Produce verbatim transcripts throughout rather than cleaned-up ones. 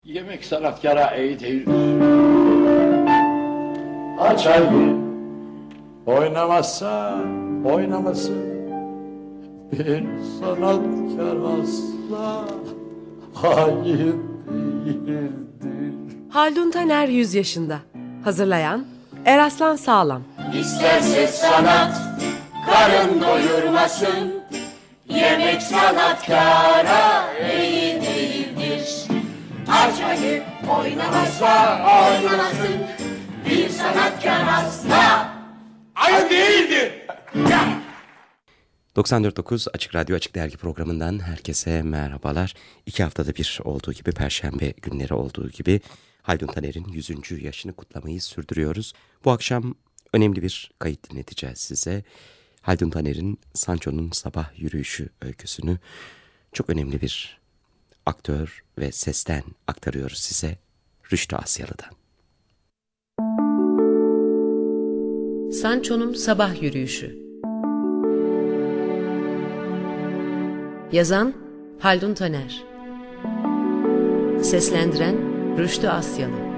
Yemek sanatkara eğitir. Aç haydi. Oynamazsa oynamasın. Bir sanatkar asla hayır değildir. Haldun Taner yüz yaşında. Hazırlayan Eraslan Sağlam. İsterse sanat karın doyurmasın. Yemek sanatkara iyi değildir. Aç hadi oynamazsa oynamasın. Bir sanatkar asla hayır değildir. doksan dört nokta dokuz Açık Radyo Açık Dergi programından herkese merhabalar. İki haftada bir olduğu gibi, Perşembe günleri olduğu gibi Haldun Taner'in yüzüncü yaşını kutlamayı sürdürüyoruz. Bu akşam önemli bir kayıt dinleteceğiz size. Haldun Taner'in Sancho'nun Sabah Yürüyüşü öyküsünü çok önemli bir aktör ve sesten aktarıyoruz size, Rüştü Asyalı'dan. Sancho'nun Sabah Yürüyüşü. Yazan Haldun Taner. Seslendiren Rüştü Asyalı.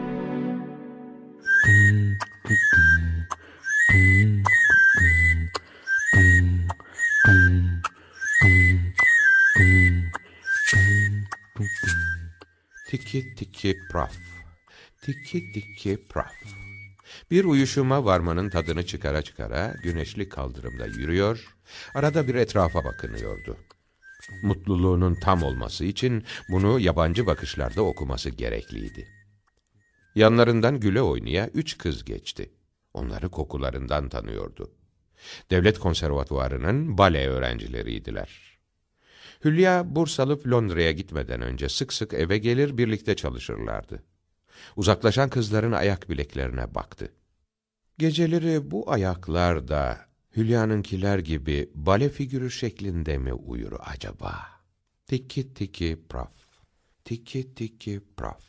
Tiki tiki praf, tiki tiki praf. Bir uyuşuma varmanın tadını çıkara çıkara güneşli kaldırımda yürüyor, arada bir etrafa bakınıyordu. Mutluluğunun tam olması için bunu yabancı bakışlarda okuması gerekliydi. Yanlarından güle oynaya üç kız geçti. Onları kokularından tanıyordu. Devlet Konservatuvarı'nın bale öğrencileriydiler. Hülya burs alıp Londra'ya gitmeden önce sık sık eve gelir, birlikte çalışırlardı. Uzaklaşan kızların ayak bileklerine baktı. Geceleri bu ayaklar da Hülya'nınkiler gibi bale figürü şeklinde mi uyur acaba? Tiki tiki praf, tiki tiki praf.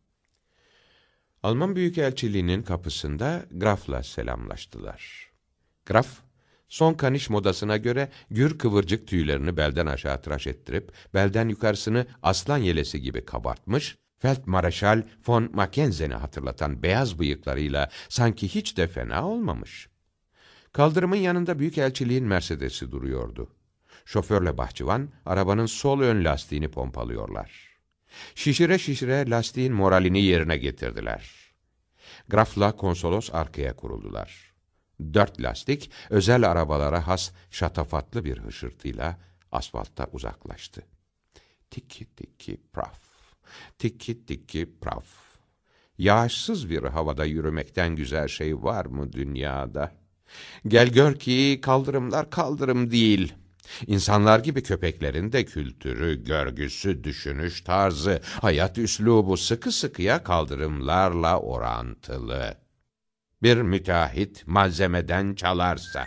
Alman Büyükelçiliği'nin kapısında Graf'la selamlaştılar. Graf, son kaniş modasına göre gür kıvırcık tüylerini belden aşağı tıraş ettirip, belden yukarısını aslan yelesi gibi kabartmış, Feldmareşal von Mackenzie'ni hatırlatan beyaz bıyıklarıyla sanki hiç de fena olmamış. Kaldırımın yanında Büyükelçiliğin Mercedes'i duruyordu. Şoförle bahçıvan, arabanın sol ön lastiğini pompalıyorlar. Şişire şişire lastiğin moralini yerine getirdiler. Graf'la konsolos arkaya kuruldular. Dört lastik, özel arabalara has şatafatlı bir hışırtıyla asfaltta uzaklaştı. Tiki tiki praf, tiki tiki praf. Yağışsız bir havada yürümekten güzel şey var mı dünyada? Gel gör ki kaldırımlar kaldırım değil. İnsanlar gibi köpeklerin de kültürü, görgüsü, düşünüş tarzı, hayat üslubu sıkı sıkıya kaldırımlarla orantılı. Bir müteahhit malzemeden çalarsa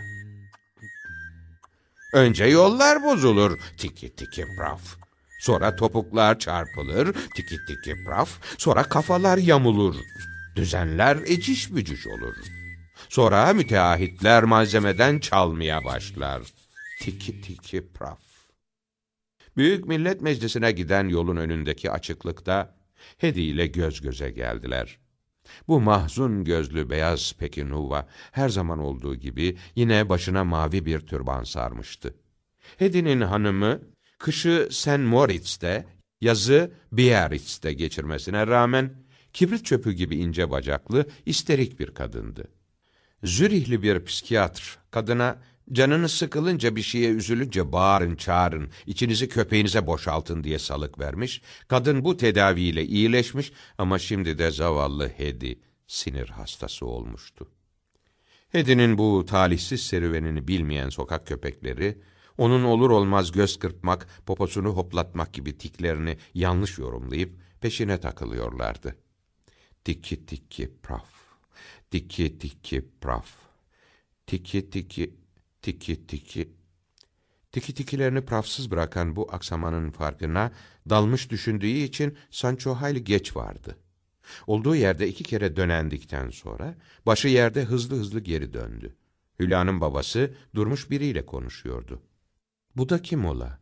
önce yollar bozulur, tiki tiki praf. Sonra topuklar çarpılır, tiki tiki praf. Sonra kafalar yamulur, düzenler eciş bücüş olur. Sonra müteahhitler malzemeden çalmaya başlar, tiki tiki praf. Büyük Millet Meclisi'ne giden yolun önündeki açıklıkta Hedi ile göz göze geldiler. Bu mahzun gözlü beyaz Pekinuva her zaman olduğu gibi yine başına mavi bir türban sarmıştı. Hedi'nin hanımı kışı Saint Moritz'te, yazı Biarritz'te geçirmesine rağmen kibrit çöpü gibi ince bacaklı, isterik bir kadındı. Zürihli bir psikiyatr kadına canınız sıkılınca, bir şeye üzülünce bağırın çağırın, içinizi köpeğinize boşaltın diye salık vermiş. Kadın bu tedaviyle iyileşmiş ama şimdi de zavallı Hedi sinir hastası olmuştu. Hedi'nin bu talihsiz serüvenini bilmeyen sokak köpekleri, onun olur olmaz göz kırpmak, poposunu hoplatmak gibi tiklerini yanlış yorumlayıp peşine takılıyorlardı. Tiki tiki praf, tiki tiki praf, tiki tiki, tiki tiki. Tiki tikilerini prafsız bırakan bu aksamanın farkına dalmış düşündüğü için Sancho hayli geç vardı. Olduğu yerde iki kere dönendikten sonra başı yerde hızlı hızlı geri döndü. Hülya'nın babası durmuş biriyle konuşuyordu. Bu da kim ola?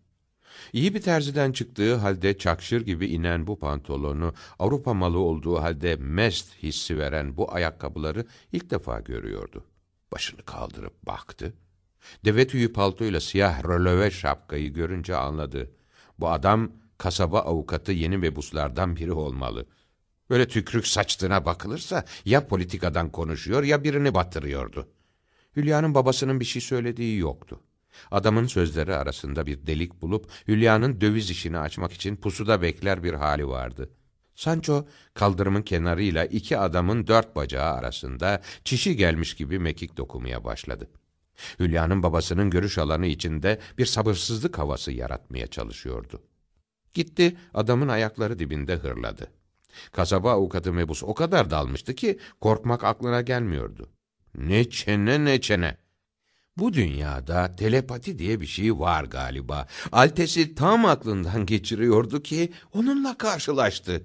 İyi bir terziden çıktığı halde çakşır gibi inen bu pantolonu, Avrupa malı olduğu halde mest hissi veren bu ayakkabıları ilk defa görüyordu. Başını kaldırıp baktı. Deve tüyü paltoyla siyah röleve şapkayı görünce anladı. Bu adam kasaba avukatı Yeni Mebuslardan biri olmalı. Böyle tükrük saçtığına bakılırsa ya politikadan konuşuyor ya birini batırıyordu. Hülya'nın babasının bir şey söylediği yoktu. Adamın sözleri arasında bir delik bulup Hülya'nın döviz işini açmak için pusuda bekler bir hali vardı. Sancho kaldırımın kenarıyla iki adamın dört bacağı arasında çişi gelmiş gibi mekik dokumaya başladı. Hülya'nın babasının görüş alanı içinde bir sabırsızlık havası yaratmaya çalışıyordu. Gitti, adamın ayakları dibinde hırladı. Kasaba avukatı Mebus o kadar dalmıştı ki korkmak aklına gelmiyordu. Ne çene ne çene. Bu dünyada telepati diye bir şey var galiba. Altesi tam aklından geçiriyordu ki onunla karşılaştı.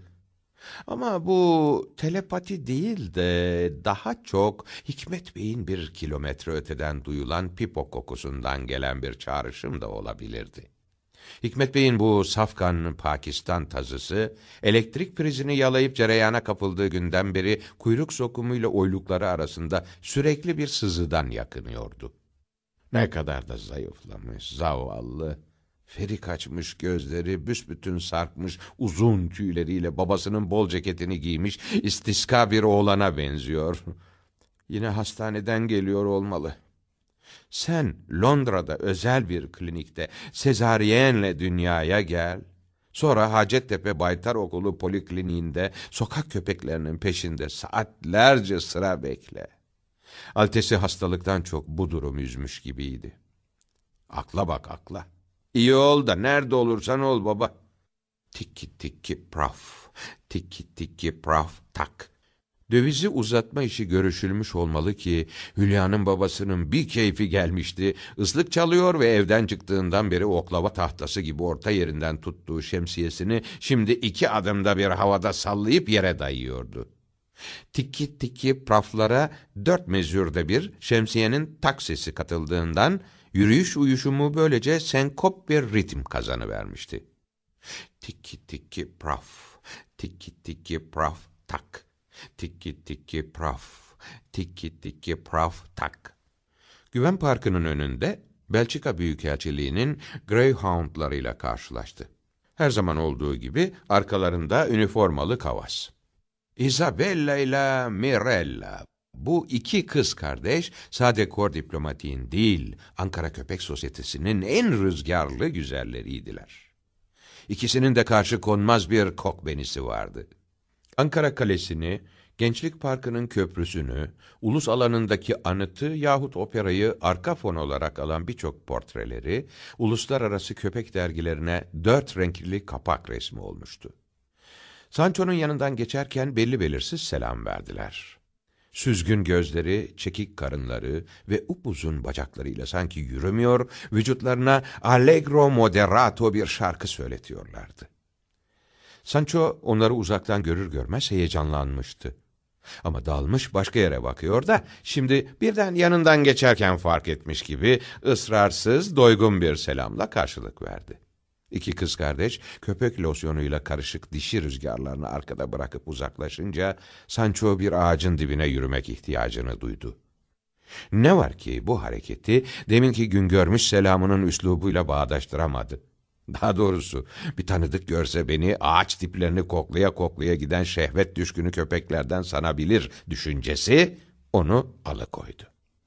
Ama bu telepati değil de daha çok Hikmet Bey'in bir kilometre öteden duyulan pipo kokusundan gelen bir çağrışım da olabilirdi. Hikmet Bey'in bu safkan Pakistan tazısı, elektrik prizini yalayıp cereyana kapıldığı günden beri kuyruk sokumuyla oylukları arasında sürekli bir sızıdan yakınıyordu. Ne kadar da zayıflamış, zavallı. Feri kaçmış gözleri, büsbütün sarkmış uzun tüyleriyle babasının bol ceketini giymiş istiska bir oğlana benziyor. Yine hastaneden geliyor olmalı. Sen Londra'da özel bir klinikte sezaryenle dünyaya gel. Sonra Hacettepe Baytar Okulu Polikliniğinde sokak köpeklerinin peşinde saatlerce sıra bekle. Altesi hastalıktan çok bu durum üzmüş gibiydi. Akla bak akla. İyi ol da nerede olursan ol baba. Tikki tikki praf, tikki tikki praf tak. Dövizi uzatma işi görüşülmüş olmalı ki Hülya'nın babasının bir keyfi gelmişti. Islık çalıyor ve evden çıktığından beri oklava tahtası gibi orta yerinden tuttuğu şemsiyesini şimdi iki adımda bir havada sallayıp yere dayıyordu. Tikki tikki praflara dört mezürde bir şemsiyenin tak sesi katıldığından yürüyüş uyuşumu böylece senkop bir ritim kazanıvermişti. Tikki tikki praf, tikki tikki praf tak, tikki tikki praf, tikki tikki praf tak. Güven Parkı'nın önünde Belçika Büyükelçiliği'nin Greyhound'larıyla karşılaştı. Her zaman olduğu gibi arkalarında üniformalı kavas. Isabella ile Mirella. Bu iki kız kardeş sade kor diplomatiğin değil, Ankara Köpek Sosyetesi'nin en rüzgarlı güzelleriydiler. İkisinin de karşı konmaz bir kokbenisi vardı. Ankara Kalesi'ni, Gençlik Parkı'nın köprüsünü, ulus alanındaki anıtı yahut operayı arka fon olarak alan birçok portreleri, uluslararası köpek dergilerine dört renkli kapak resmi olmuştu. Sancho'nun yanından geçerken belli belirsiz selam verdiler. Süzgün gözleri, çekik karınları ve upuzun bacaklarıyla sanki yürümüyor, vücutlarına allegro moderato bir şarkı söyletiyorlardı. Sancho onları uzaktan görür görmez heyecanlanmıştı. Ama dalmış başka yere bakıyor da şimdi birden yanından geçerken fark etmiş gibi ıslarsız, doygun bir selamla karşılık verdi. İki kız kardeş köpek losyonuyla karışık dişi rüzgarlarını arkada bırakıp uzaklaşınca Sancho bir ağacın dibine yürümek ihtiyacını duydu. Ne var ki bu hareketi deminki gün görmüş selamının üslubuyla bağdaştıramadı. Daha doğrusu bir tanıdık görse beni ağaç diplerini koklaya koklaya giden şehvet düşkünü köpeklerden sanabilir düşüncesi onu alıkoydu.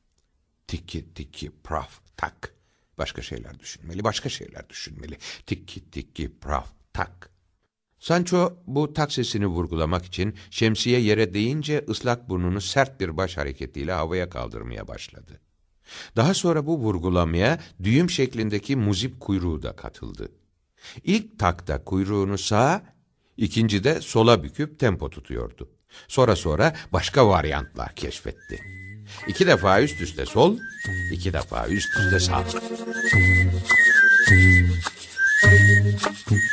Tikki tikki praf tak. Başka şeyler düşünmeli, başka şeyler düşünmeli. Tikki tikki praf tak. Sancho bu tak sesini vurgulamak için şemsiye yere değince ıslak burnunu sert bir baş hareketiyle havaya kaldırmaya başladı. Daha sonra bu vurgulamaya düğüm şeklindeki muzip kuyruğu da katıldı. İlk takta kuyruğunu sağa, ikincide sola büküp tempo tutuyordu. Sonra sonra başka varyantlar keşfetti. İki defa üst üste sol, iki defa üst üste sağ.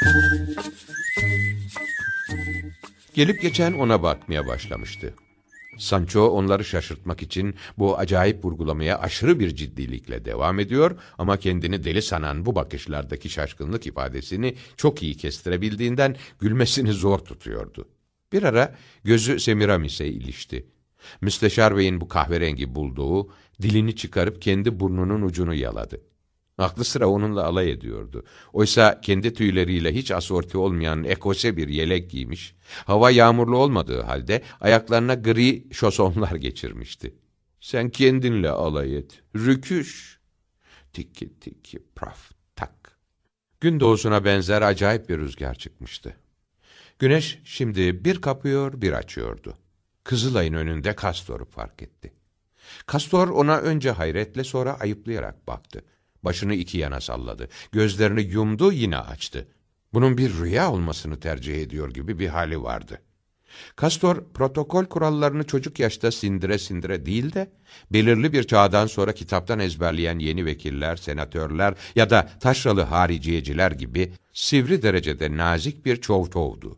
Gelip geçen ona bakmaya başlamıştı. Sancho onları şaşırtmak için bu acayip vurgulamaya aşırı bir ciddilikle devam ediyor ama kendini deli sanan bu bakışlardaki şaşkınlık ifadesini çok iyi kestirebildiğinden gülmesini zor tutuyordu. Bir ara gözü Semiramis'e ilişti. Müsteşar Bey'in bu kahverengi bulduğu dilini çıkarıp kendi burnunun ucunu yaladı. Aklı sıra onunla alay ediyordu. Oysa kendi tüyleriyle hiç asorti olmayan ekose bir yelek giymiş, hava yağmurlu olmadığı halde ayaklarına gri şosonlar geçirmişti. Sen kendinle alay et, rüküş. Tiki tiki praf tak. Gün doğusuna benzer acayip bir rüzgar çıkmıştı. Güneş şimdi bir kapıyor bir açıyordu. Kızılay'ın önünde Kastor'u fark etti. Kastor ona önce hayretle sonra ayıplayarak baktı. Başını iki yana salladı. Gözlerini yumdu, yine açtı. Bunun bir rüya olmasını tercih ediyor gibi bir hali vardı. Kastor, protokol kurallarını çocuk yaşta sindire sindire değil de, belirli bir çağdan sonra kitaptan ezberleyen yeni vekiller, senatörler ya da taşralı hariciyeciler gibi sivri derecede nazik bir çovtovdu.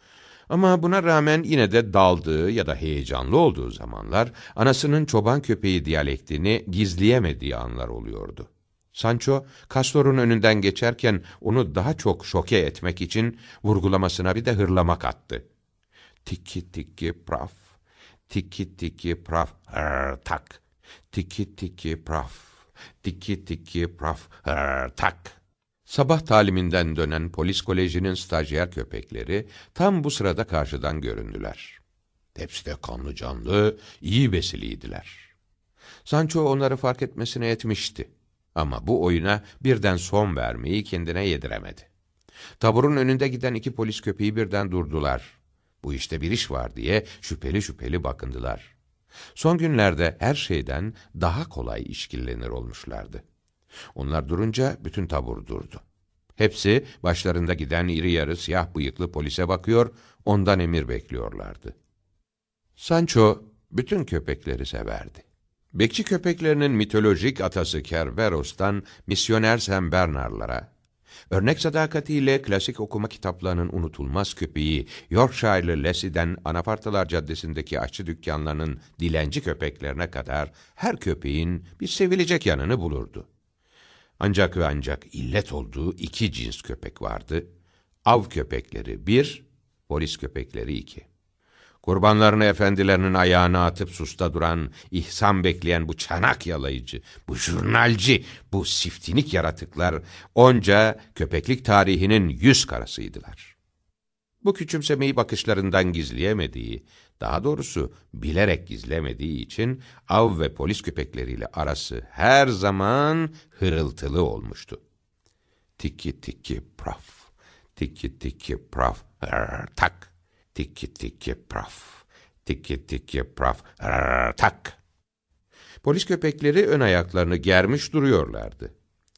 Ama buna rağmen yine de daldığı ya da heyecanlı olduğu zamanlar, anasının çoban köpeği diyalektini gizleyemediği anlar oluyordu. Sancho, Kastor'un önünden geçerken onu daha çok şoke etmek için vurgulamasına bir de hırlamak attı. Tiki tiki praf, tiki tiki praf, hır tak, tiki tiki praf, tiki tiki praf, hır tak. Sabah taliminden dönen polis kolejinin stajyer köpekleri tam bu sırada karşıdan göründüler. Hepsi de kanlı canlı, iyi besiliydiler. Sancho onları fark etmesine yetmişti. Ama bu oyuna birden son vermeyi kendine yediremedi. Taburun önünde giden iki polis köpeği birden durdular. Bu işte bir iş var diye şüpheli şüpheli bakındılar. Son günlerde her şeyden daha kolay işkillenir olmuşlardı. Onlar durunca bütün tabur durdu. Hepsi başlarında giden iri yarı siyah bıyıklı polise bakıyor, ondan emir bekliyorlardı. Sancho bütün köpekleri severdi. Bekçi köpeklerinin mitolojik atası Kerberos'tan misyoner Saint Bernard'lara, örnek sadakatiyle klasik okuma kitaplarının unutulmaz köpeği Yorkshire'lı Lassie'den Anafartalar Caddesi'ndeki aşçı dükkanlarının dilenci köpeklerine kadar her köpeğin bir sevilecek yanını bulurdu. Ancak ve ancak illet olduğu iki cins köpek vardı. Av köpekleri bir, polis köpekleri iki. Kurbanlarını efendilerinin ayağına atıp susta duran, ihsan bekleyen bu çanak yalayıcı, bu jurnalci, bu siftinik yaratıklar onca köpeklik tarihinin yüz karasıydılar. Bu küçümsemeyi bakışlarından gizleyemediği, daha doğrusu bilerek gizlemediği için av ve polis köpekleriyle arası her zaman hırıltılı olmuştu. Tiki tiki praf, tiki tiki praf, rrr, tak. Tiki tiki praf, tiki tiki praf, rrr, tak. Polis köpekleri ön ayaklarını germiş duruyorlardı.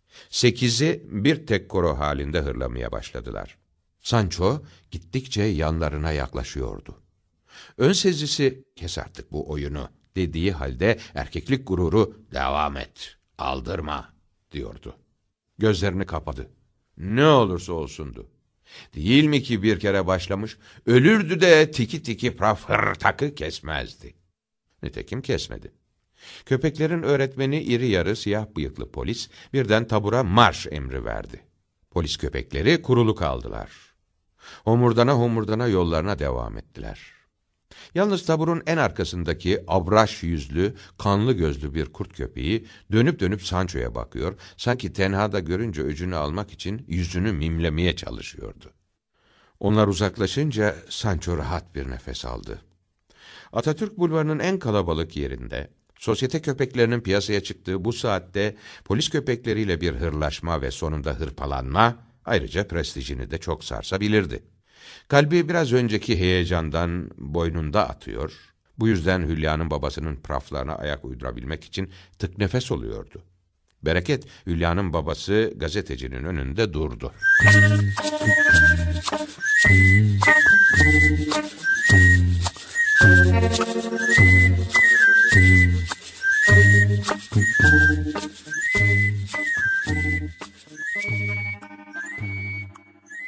Sekizi bir tek koro halinde hırlamaya başladılar. Sancho gittikçe yanlarına yaklaşıyordu. Ön sezisi, kes artık bu oyunu dediği halde erkeklik gururu, devam et, aldırma diyordu. Gözlerini kapadı. Ne olursa olsundu. Değil mi ki bir kere başlamış, ölürdü de tiki tiki praf hır takı kesmezdi. Nitekim kesmedi. Köpeklerin öğretmeni iri yarı siyah bıyıklı polis birden tabura marş emri verdi. Polis köpekleri kurulu kaldılar. Homurdana homurdana yollarına devam ettiler. Yalnız taburun en arkasındaki abraş yüzlü, kanlı gözlü bir kurt köpeği dönüp dönüp Sancho'ya bakıyor, sanki tenhada görünce öcünü almak için yüzünü mimlemeye çalışıyordu. Onlar uzaklaşınca Sancho rahat bir nefes aldı. Atatürk Bulvarı'nın en kalabalık yerinde, sosyete köpeklerinin piyasaya çıktığı bu saatte polis köpekleriyle bir hırlaşma ve sonunda hırpalanma, ayrıca prestijini de çok sarsabilirdi. Kalbi biraz önceki heyecandan boynunda atıyor, bu yüzden Hülya'nın babasının praflarına ayak uydurabilmek için tık nefes oluyordu. Bereket, Hülya'nın babası gazetecinin önünde durdu.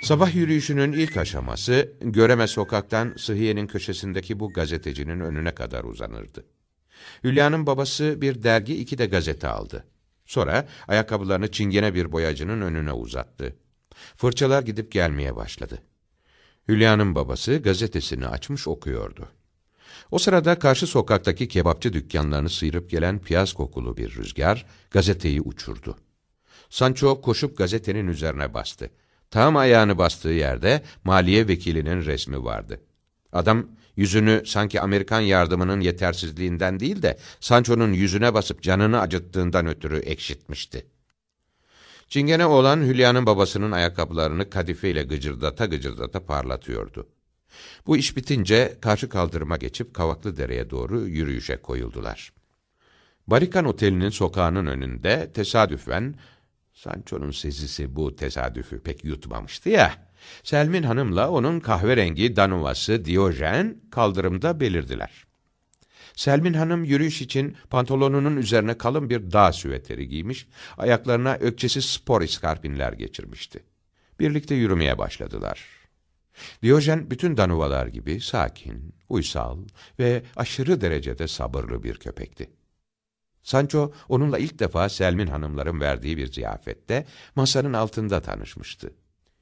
Sabah yürüyüşünün ilk aşaması Göreme sokaktan Sıhhiye'nin köşesindeki bu gazetecinin önüne kadar uzanırdı. Hülya'nın babası bir dergi, iki de gazete aldı. Sonra ayakkabılarını çingene bir boyacının önüne uzattı. Fırçalar gidip gelmeye başladı. Hülya'nın babası gazetesini açmış okuyordu. O sırada karşı sokaktaki kebapçı dükkanlarını sıyırıp gelen piyaz kokulu bir rüzgar gazeteyi uçurdu. Sancho koşup gazetenin üzerine bastı. Tam ayağını bastığı yerde maliye vekilinin resmi vardı. Adam yüzünü sanki Amerikan yardımının yetersizliğinden değil de Sancho'nun yüzüne basıp canını acıttığından ötürü ekşitmişti. Çingene oğlan Hülya'nın babasının ayakkabılarını kadifeyle gıcırdata gıcırdata parlatıyordu. Bu iş bitince karşı kaldırıma geçip Kavaklıdere'ye doğru yürüyüşe koyuldular. Barikan Oteli'nin sokağının önünde tesadüfen, Sancho'nun sezisi bu tesadüfü pek yutmamıştı ya, Selmin Hanım'la onun kahverengi danuvası Diyojen kaldırımda belirdiler. Selmin Hanım yürüyüş için pantolonunun üzerine kalın bir dağ süveteri giymiş, ayaklarına ökçesiz spor iskarpinler geçirmişti. Birlikte yürümeye başladılar. Diyojen bütün danuvalar gibi sakin, uysal ve aşırı derecede sabırlı bir köpekti. Sancho onunla ilk defa Selmin Hanımların verdiği bir ziyafette masanın altında tanışmıştı.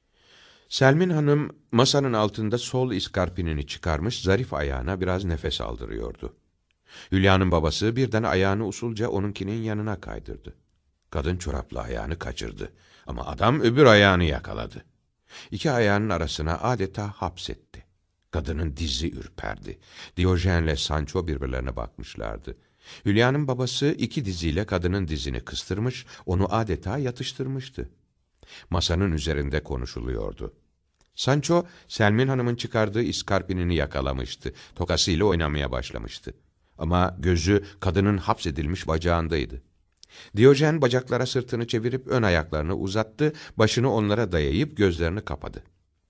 Selmin Hanım masanın altında sol iskarpinini çıkarmış zarif ayağına biraz nefes aldırıyordu. Hülya'nın babası birden ayağını usulca onunkinin yanına kaydırdı. Kadın çoraplı ayağını kaçırdı ama adam öbür ayağını yakaladı. İki ayağının arasına adeta hapsetti. Kadının dizi ürperdi. Diyojen'le Sancho birbirlerine bakmışlardı. Hülya'nın babası iki diziyle kadının dizini kıstırmış, onu adeta yatıştırmıştı. Masanın üzerinde konuşuluyordu. Sancho, Selmin Hanım'ın çıkardığı iskarpinini yakalamıştı. Tokasıyla oynamaya başlamıştı. Ama gözü kadının hapsedilmiş bacağındaydı. Diyojen bacaklara sırtını çevirip ön ayaklarını uzattı, başını onlara dayayıp gözlerini kapadı.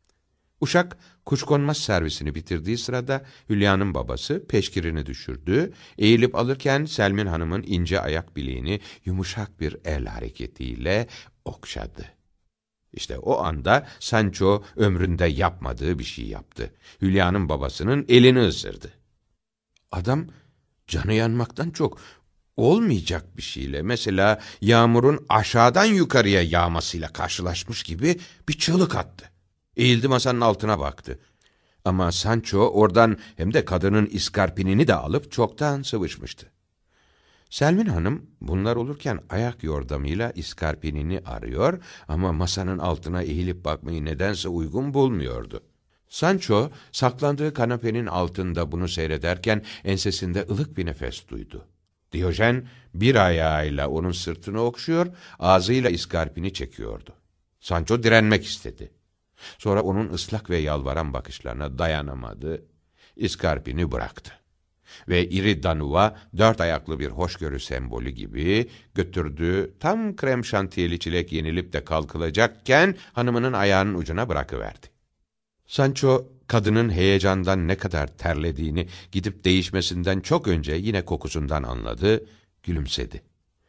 Uşak, kuşkonmaz servisini bitirdiği sırada Hülya'nın babası peşkirini düşürdü, eğilip alırken Selmin Hanım'ın ince ayak bileğini yumuşak bir el hareketiyle okşadı. İşte o anda Sancho ömründe yapmadığı bir şey yaptı. Hülya'nın babasının elini ısırdı. Adam canı yanmaktan çok olmayacak bir şeyle, mesela yağmurun aşağıdan yukarıya yağmasıyla karşılaşmış gibi bir çığlık attı. Eğildi, masanın altına baktı. Ama Sancho oradan hem de kadının iskarpinini de alıp çoktan sıvışmıştı. Selmin Hanım bunlar olurken ayak yordamıyla iskarpinini arıyor ama masanın altına eğilip bakmayı nedense uygun bulmuyordu. Sancho saklandığı kanepenin altında bunu seyrederken ensesinde ılık bir nefes duydu. Diyojen bir ayağıyla onun sırtını okşuyor, ağzıyla iskarpini çekiyordu. Sancho direnmek istedi. Sonra onun ıslak ve yalvaran bakışlarına dayanamadı, iskarpini bıraktı. Ve iri danuva dört ayaklı bir hoşgörü sembolü gibi götürdüğü tam krem şantiyeli çilek yenilip de kalkılacakken hanımının ayağının ucuna bırakıverdi. Sancho kadının heyecandan ne kadar terlediğini gidip değişmesinden çok önce yine kokusundan anladı, gülümsedi.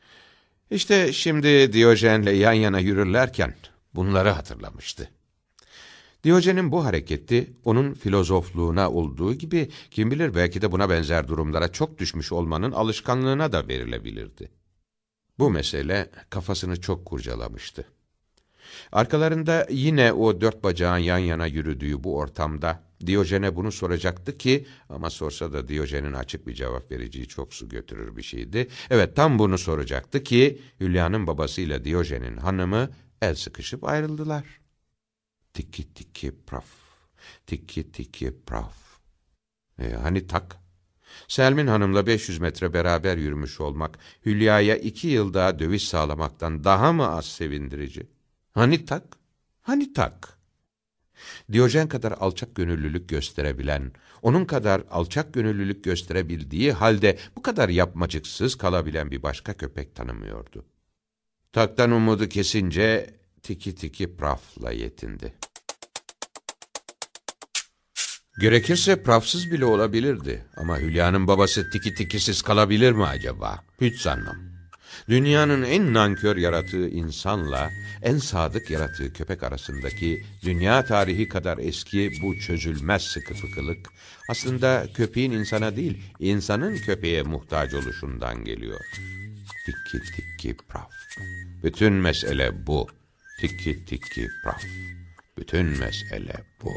İşte şimdi Diyojen'le yan yana yürürlerken bunları hatırlamıştı. Diyojen'in bu hareketi onun filozofluğuna olduğu gibi kim bilir belki de buna benzer durumlara çok düşmüş olmanın alışkanlığına da verilebilirdi. Bu mesele kafasını çok kurcalamıştı. Arkalarında yine o dört bacağın yan yana yürüdüğü bu ortamda Diyojen'e bunu soracaktı ki, ama sorsa da Diyojen'in açık bir cevap vereceği çok su götürür bir şeydi. Evet, tam bunu soracaktı ki Hülya'nın babasıyla Diyojen'in hanımı el sıkışıp ayrıldılar. Tiki tiki praf, tiki tiki praf. E, hani tak? Selmin Hanım'la beş yüz metre beraber yürümüş olmak, Hülya'ya iki yıl daha döviz sağlamaktan daha mı az sevindirici? Hani tak? Hani tak? Diyojen kadar alçak gönüllülük gösterebilen, onun kadar alçak gönüllülük gösterebildiği halde bu kadar yapmacıksız kalabilen bir başka köpek tanımıyordu. Taktan umudu kesince tiki tiki prafla yetindi. Gerekirse prafsız bile olabilirdi ama Hülya'nın babası tiki tikisiz kalabilir mi acaba? Hiç sanmam. Dünyanın en nankör yaratığı insanla en sadık yaratığı köpek arasındaki dünya tarihi kadar eski bu çözülmez sıkı fıkılık aslında köpeğin insana değil, insanın köpeğe muhtaç oluşundan geliyor. Tiki tiki praf. Bütün mesele bu. Tiki tiki praf. Bütün mesele bu.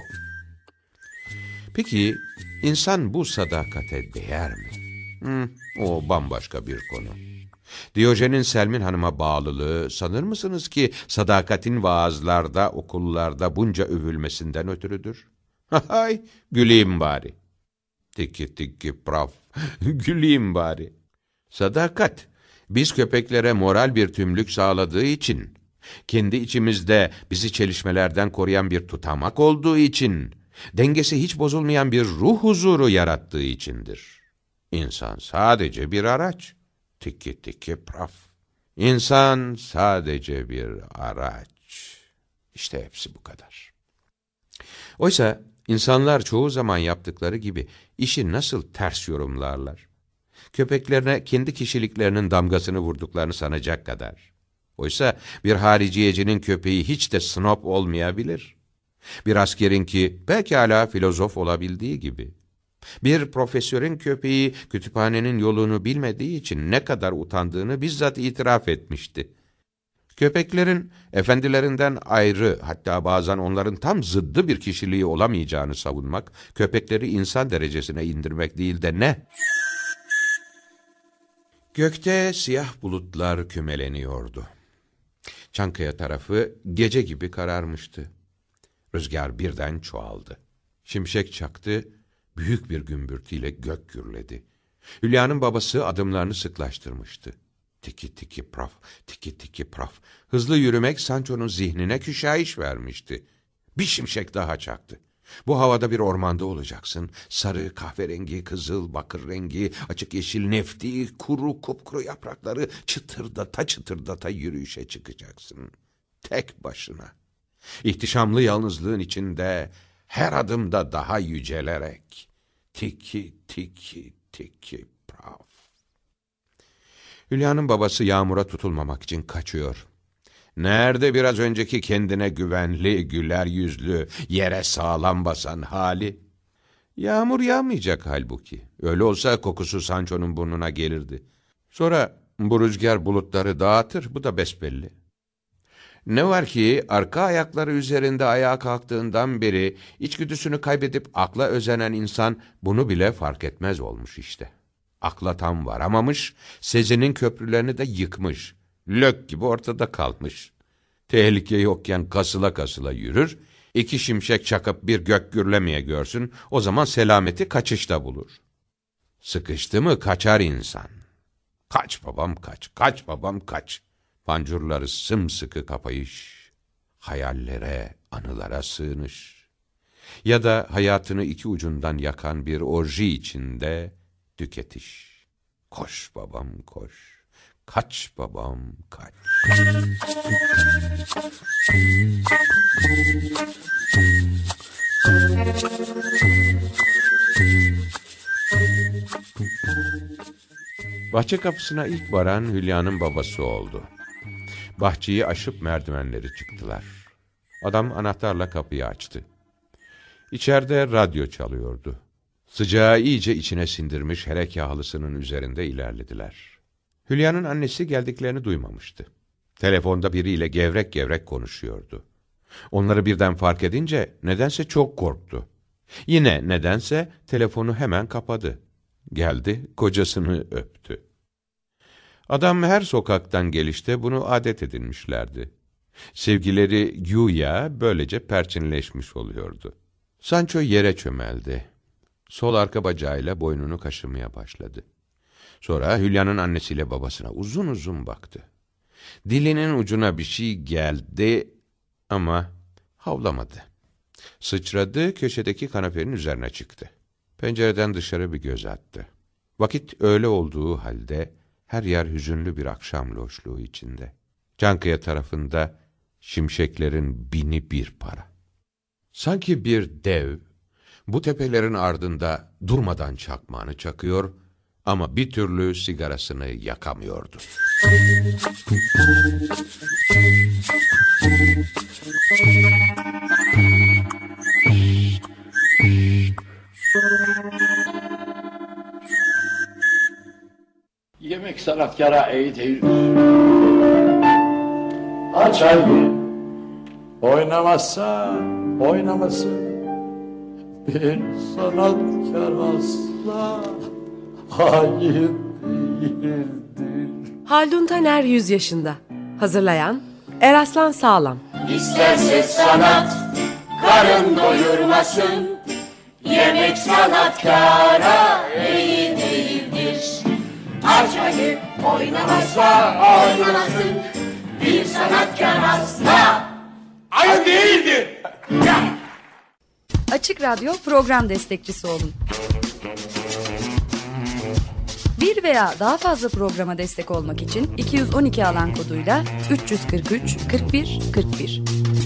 Peki insan bu sadakate değer mi? Hmm, o bambaşka bir konu. Diyojen'in Selmin Hanım'a bağlılığı sanır mısınız ki sadakatin vaazlarda, okullarda bunca övülmesinden ötürüdür? Hay, güleyim bari. Tiki tiki praf, güleyim bari. Sadakat, biz köpeklere moral bir tümlük sağladığı için, kendi içimizde bizi çelişmelerden koruyan bir tutamak olduğu için, dengesi hiç bozulmayan bir ruh huzuru yarattığı içindir. İnsan sadece bir araç. Tiki tiki praf. İnsan sadece bir araç. İşte hepsi bu kadar. Oysa insanlar çoğu zaman yaptıkları gibi işi nasıl ters yorumlarlar? Köpeklerine kendi kişiliklerinin damgasını vurduklarını sanacak kadar. Oysa bir hariciyecinin köpeği hiç de snob olmayabilir. Bir askerinki belki hala filozof olabildiği gibi. Bir profesörün köpeği kütüphanenin yolunu bilmediği için ne kadar utandığını bizzat itiraf etmişti. Köpeklerin efendilerinden ayrı, hatta bazen onların tam zıddı bir kişiliği olamayacağını savunmak, köpekleri insan derecesine indirmek değil de ne? Gökte siyah bulutlar kümeleniyordu. Çankaya tarafı gece gibi kararmıştı. Rüzgar birden çoğaldı. Şimşek çaktı, büyük bir gümbürtüyle gök gürledi. Hülya'nın babası adımlarını sıklaştırmıştı. Tiki tiki praf, tiki tiki praf. Hızlı yürümek Sancho'nun zihnine küşayiş vermişti. Bir şimşek daha çaktı. Bu havada bir ormanda olacaksın. Sarı, kahverengi, kızıl, bakır rengi, açık yeşil, nefti, kuru, kupkuru yaprakları çıtırdata çıtırdata yürüyüşe çıkacaksın. Tek başına. İhtişamlı yalnızlığın içinde her adımda daha yücelerek. Tiki tiki tiki praf. Hülya'nın babası yağmura tutulmamak için kaçıyor. Nerede biraz önceki kendine güvenli, güler yüzlü, yere sağlam basan hali? Yağmur yağmayacak halbuki. Öyle olsa kokusu Sancho'nun burnuna gelirdi. Sonra bu rüzgar bulutları dağıtır, bu da besbelli. Ne var ki arka ayakları üzerinde ayağa kalktığından beri içgüdüsünü kaybedip akla özenen insan bunu bile fark etmez olmuş işte. Akla tam varamamış, sezinin köprülerini de yıkmış. Lök gibi ortada kalmış. Tehlike yokken kasıla kasıla yürür, iki şimşek çakıp bir gök gürlemeye görsün, o zaman selameti kaçışta bulur. Sıkıştı mı kaçar insan. Kaç babam kaç, kaç babam kaç. Pancurları sımsıkı kapayış, hayallere, anılara sığınış. Ya da hayatını iki ucundan yakan bir orji içinde tüketiş. Koş babam koş, kaç babam kaç. Bahçe kapısına ilk varan Hülya'nın babası oldu. Bahçeyi aşıp merdivenleri çıktılar. Adam anahtarla kapıyı açtı. İçeride radyo çalıyordu. Sıcağı iyice içine sindirmiş hereke halısının üzerinde ilerlediler. Hülya'nın annesi geldiklerini duymamıştı. Telefonda biriyle gevrek gevrek konuşuyordu. Onları birden fark edince nedense çok korktu. Yine nedense telefonu hemen kapadı. Geldi, kocasını öptü. Adam her sokaktan gelişte bunu adet edinmişlerdi. Sevgileri güya böylece perçinleşmiş oluyordu. Sancho yere çömeldi. Sol arka bacağıyla boynunu kaşımaya başladı. Sonra Hülya'nın annesiyle babasına uzun uzun baktı. Dilinin ucuna bir şey geldi ama havlamadı. Sıçradı, köşedeki kanepenin üzerine çıktı. Pencereden dışarı bir göz attı. Vakit öğle olduğu halde her yer hüzünlü bir akşam loşluğu içinde. Çankaya tarafında şimşeklerin bini bir para. Sanki bir dev bu tepelerin ardında durmadan çakmağını çakıyor, Ama bir türlü sigarasını yakamıyordu. Yemek sanatkara iyi değildir. Aç ayı. Oynamazsa oynamasın. Bir sanatkar asla hain değildir. Haldun Taner yüz yaşında. Hazırlayan Eraslan Sağlam. İsterse sanat karın doyurmasın. Yemek sanatkara iyi değildir. Acayip oynamazsa oynamasın. Bir sanatkar asla Ayıp değildir. Açık Radyo program destekçisi olun. Bir veya daha fazla programa destek olmak için iki yüz on iki alan koduyla üç yüz kırk üç kırk bir kırk bir.